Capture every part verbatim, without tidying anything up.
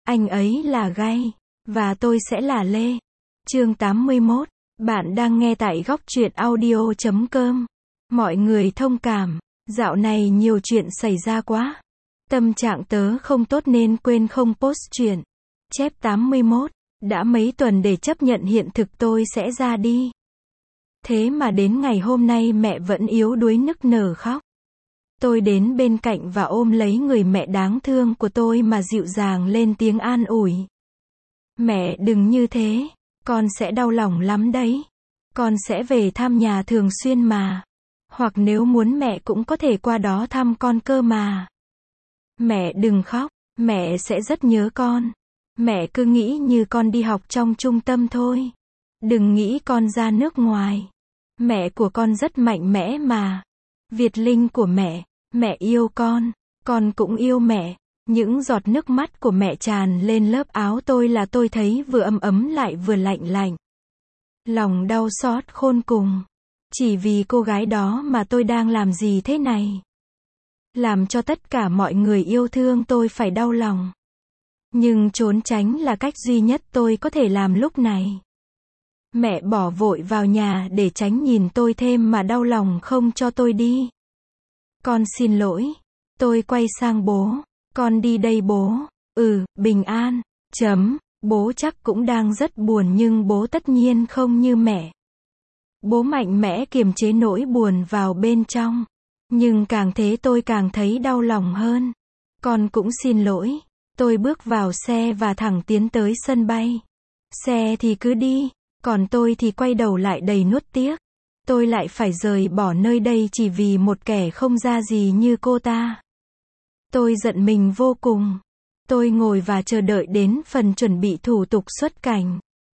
Anh ấy là Gay, và tôi sẽ là Lê. Chương tám mươi mốt. Bạn đang nghe tại góc truyện audio chấm com. Mọi người thông cảm, dạo này nhiều chuyện xảy ra quá. Tâm trạng tớ không tốt nên quên không post chuyện. Chép tám mươi mốt. Đã mấy tuần để chấp nhận hiện thực tôi sẽ ra đi. Thế mà đến ngày hôm nay mẹ vẫn yếu đuối nức nở khóc. Tôi đến bên cạnh và ôm lấy người mẹ đáng thương của tôi mà dịu dàng lên tiếng an ủi. Mẹ đừng như thế, con sẽ đau lòng lắm đấy. Con sẽ về thăm nhà thường xuyên mà. Hoặc nếu muốn mẹ cũng có thể qua đó thăm con cơ mà. Mẹ đừng khóc, mẹ sẽ rất nhớ con. Mẹ cứ nghĩ như con đi học trong trung tâm thôi. Đừng nghĩ con ra nước ngoài. Mẹ của con rất mạnh mẽ mà. Việt Linh của mẹ, mẹ yêu con, con cũng yêu mẹ. Những giọt nước mắt của mẹ tràn lên lớp áo tôi là tôi thấy vừa ấm ấm lại vừa lạnh lạnh. Lòng đau xót khôn cùng. Chỉ vì cô gái đó mà tôi đang làm gì thế này? Làm cho tất cả mọi người yêu thương tôi phải đau lòng. Nhưng trốn tránh là cách duy nhất tôi có thể làm lúc này. Mẹ bỏ vội vào nhà để tránh nhìn tôi thêm mà đau lòng không cho tôi đi. Con xin lỗi. Tôi quay sang bố. Con đi đây bố. Ừ, bình an. Chấm. Bố chắc cũng đang rất buồn nhưng bố tất nhiên không như mẹ. Bố mạnh mẽ kiềm chế nỗi buồn vào bên trong. Nhưng càng thế tôi càng thấy đau lòng hơn. Con cũng xin lỗi. Tôi bước vào xe và thẳng tiến tới sân bay. Xe thì cứ đi, còn tôi thì quay đầu lại đầy nuốt tiếc. Tôi lại phải rời bỏ nơi đây chỉ vì một kẻ không ra gì như cô ta. Tôi giận mình vô cùng. Tôi ngồi và chờ đợi đến phần chuẩn bị thủ tục xuất cảnh.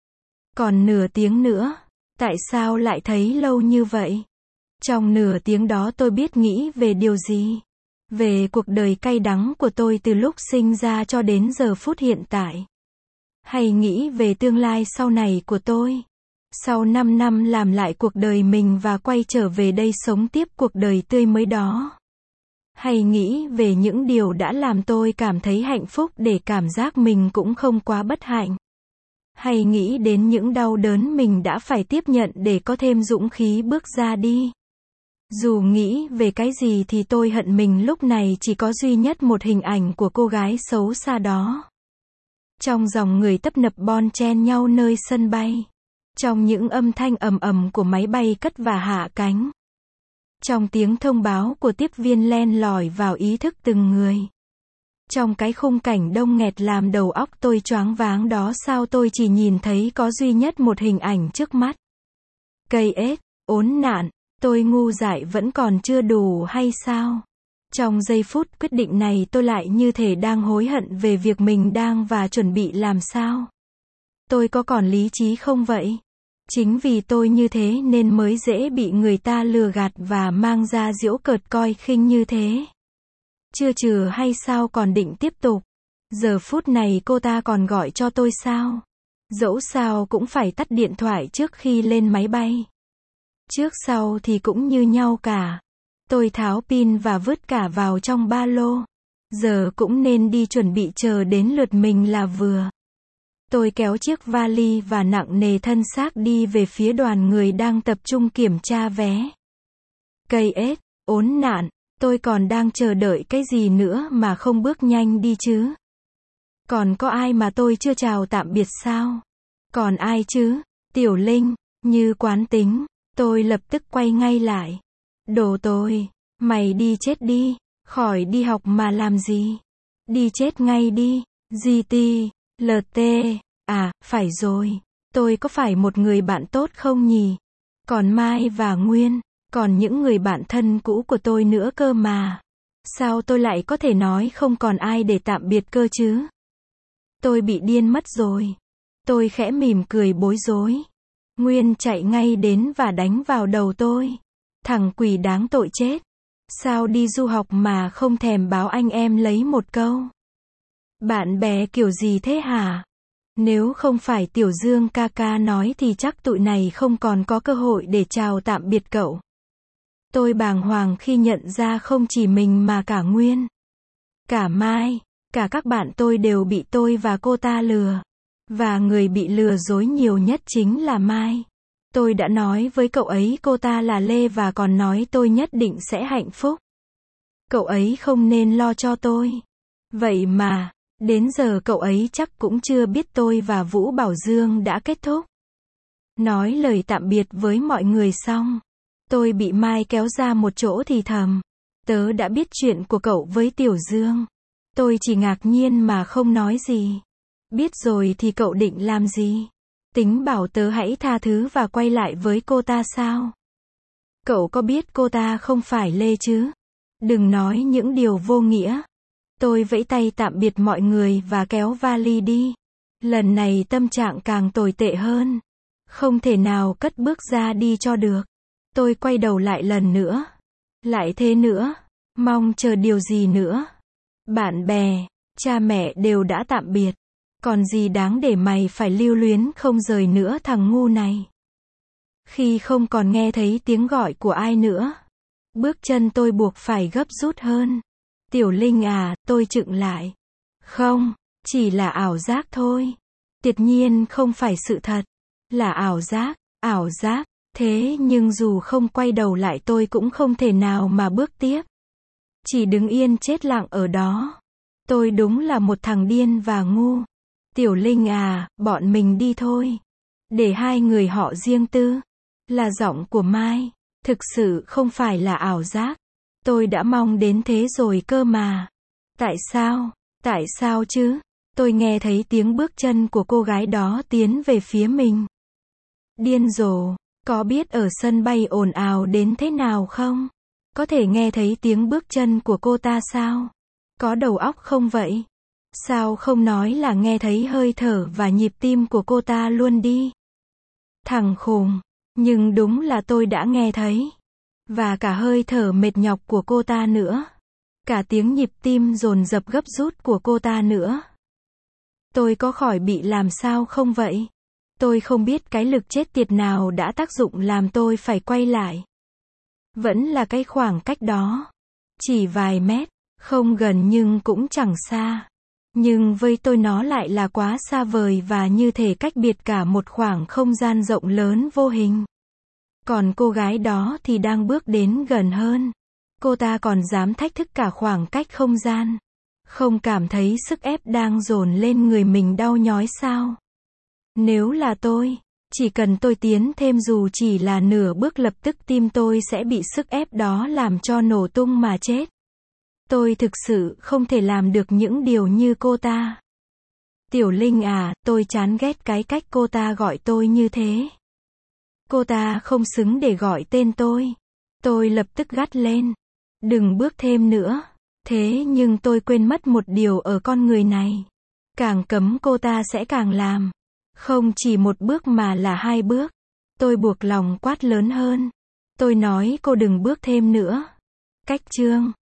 Còn nửa tiếng nữa. Tại sao lại thấy lâu như vậy? Trong nửa tiếng đó tôi biết nghĩ về điều gì? Về cuộc đời cay đắng của tôi từ lúc sinh ra cho đến giờ phút hiện tại. Hay nghĩ về tương lai sau này của tôi? Sau năm năm làm lại cuộc đời mình và quay trở về đây sống tiếp cuộc đời tươi mới đó. Hay nghĩ về những điều đã làm tôi cảm thấy hạnh phúc để cảm giác mình cũng không quá bất hạnh. Hay nghĩ đến những đau đớn mình đã phải tiếp nhận để có thêm dũng khí bước ra đi. Dù nghĩ về cái gì thì tôi hận mình lúc này chỉ có duy nhất một hình ảnh của cô gái xấu xa đó. Trong dòng người tấp nập bon chen nhau nơi sân bay. Trong những âm thanh ầm ầm của máy bay cất và hạ cánh. Trong tiếng thông báo của tiếp viên len lỏi vào ý thức từng người. Trong cái khung cảnh đông nghẹt làm đầu óc tôi choáng váng đó sao tôi chỉ nhìn thấy có duy nhất một hình ảnh trước mắt. Cây ếch, ốn nạn, tôi ngu dại vẫn còn chưa đủ hay sao? Trong giây phút quyết định này tôi lại như thể đang hối hận về việc mình đang và chuẩn bị làm sao. Tôi có còn lý trí không vậy? Chính vì tôi như thế nên mới dễ bị người ta lừa gạt và mang ra giễu cợt coi khinh như thế. Chưa trừ hay sao còn định tiếp tục? Giờ phút này cô ta còn gọi cho tôi sao? Dẫu sao cũng phải tắt điện thoại trước khi lên máy bay. Trước sau thì cũng như nhau cả. Tôi tháo pin và vứt cả vào trong ba lô. Giờ cũng nên đi chuẩn bị chờ đến lượt mình là vừa. Tôi kéo chiếc vali và nặng nề thân xác đi về phía đoàn người đang tập trung kiểm tra vé. Cây ếch, ốn nạn, tôi còn đang chờ đợi cái gì nữa mà không bước nhanh đi chứ? Còn có ai mà tôi chưa chào tạm biệt sao? Còn ai chứ? Tiểu Linh, như quán tính, tôi lập tức quay ngay lại. Đồ tôi, mày đi chết đi, khỏi đi học mà làm gì? Đi chết ngay đi, giê tê, lờ tê, à, phải rồi, tôi có phải một người bạn tốt không nhỉ? Còn Mai và Nguyên, còn những người bạn thân cũ của tôi nữa cơ mà. Sao tôi lại có thể nói không còn ai để tạm biệt cơ chứ? Tôi bị điên mất rồi. Tôi khẽ mỉm cười bối rối. Nguyên chạy ngay đến và đánh vào đầu tôi. Thằng quỷ đáng tội chết. Sao đi du học mà không thèm báo anh em lấy một câu? Bạn bè kiểu gì thế hả? Nếu không phải Tiểu Dương ca ca nói thì chắc tụi này không còn có cơ hội để chào tạm biệt cậu. Tôi bàng hoàng khi nhận ra không chỉ mình mà cả Nguyên, cả Mai, Cả các bạn tôi đều bị tôi và cô ta lừa. Và người bị lừa dối nhiều nhất chính là Mai. Tôi đã nói với cậu ấy cô ta là Lê và còn nói tôi nhất định sẽ hạnh phúc. Cậu ấy không nên lo cho tôi. Vậy mà, đến giờ cậu ấy chắc cũng chưa biết tôi và Vũ Bảo Dương đã kết thúc. Nói lời tạm biệt với mọi người xong, tôi bị Mai kéo ra một chỗ thì thầm. Tớ đã biết chuyện của cậu với Tiểu Dương. Tôi chỉ ngạc nhiên mà không nói gì. Biết rồi thì cậu định làm gì? Tính bảo tớ hãy tha thứ và quay lại với cô ta sao? Cậu có biết cô ta không phải Lê chứ? Đừng nói những điều vô nghĩa. Tôi vẫy tay tạm biệt mọi người và kéo vali đi. Lần này tâm trạng càng tồi tệ hơn. Không thể nào cất bước ra đi cho được. Tôi quay đầu lại lần nữa. Lại thế nữa. Mong chờ điều gì nữa? Bạn bè, cha mẹ đều đã tạm biệt. Còn gì đáng để mày phải lưu luyến không rời nữa thằng ngu này. Khi không còn nghe thấy tiếng gọi của ai nữa, bước chân tôi buộc phải gấp rút hơn. Tiểu Linh à, tôi chững lại. Không, chỉ là ảo giác thôi. Tuyệt nhiên không phải sự thật. Là ảo giác, ảo giác. Thế nhưng dù không quay đầu lại tôi cũng không thể nào mà bước tiếp. Chỉ đứng yên chết lặng ở đó. Tôi đúng là một thằng điên và ngu. Tiểu Linh à, bọn mình đi thôi. Để hai người họ riêng tư. Là giọng của Mai. Thực sự không phải là ảo giác. Tôi đã mong đến thế rồi cơ mà. Tại sao? Tại sao chứ? Tôi nghe thấy tiếng bước chân của cô gái đó tiến về phía mình. Điên rồ. Có biết ở sân bay ồn ào đến thế nào không? Có thể nghe thấy tiếng bước chân của cô ta sao? Có đầu óc không vậy? Sao không nói là nghe thấy hơi thở và nhịp tim của cô ta luôn đi? Thằng khùng. Nhưng đúng là tôi đã nghe thấy. Và cả hơi thở mệt nhọc của cô ta nữa. Cả tiếng nhịp tim dồn dập gấp rút của cô ta nữa. Tôi có khỏi bị làm sao không vậy? Tôi không biết cái lực chết tiệt nào đã tác dụng làm tôi phải quay lại. Vẫn là cái khoảng cách đó. Chỉ vài mét, không gần nhưng cũng chẳng xa. Nhưng với tôi nó lại là quá xa vời và như thể cách biệt cả một khoảng không gian rộng lớn vô hình. Còn cô gái đó thì đang bước đến gần hơn. Cô ta còn dám thách thức cả khoảng cách không gian. Không cảm thấy sức ép đang dồn lên người mình đau nhói sao? Nếu là tôi, chỉ cần tôi tiến thêm dù chỉ là nửa bước lập tức tim tôi sẽ bị sức ép đó làm cho nổ tung mà chết. Tôi thực sự không thể làm được những điều như cô ta. Tiểu Linh à, tôi chán ghét cái cách cô ta gọi tôi như thế. Cô ta không xứng để gọi tên tôi. Tôi lập tức gắt lên. Đừng bước thêm nữa. Thế nhưng tôi quên mất một điều ở con người này. Càng cấm cô ta sẽ càng làm. Không chỉ một bước mà là hai bước. Tôi buộc lòng quát lớn hơn. Tôi nói cô đừng bước thêm nữa. Cách chương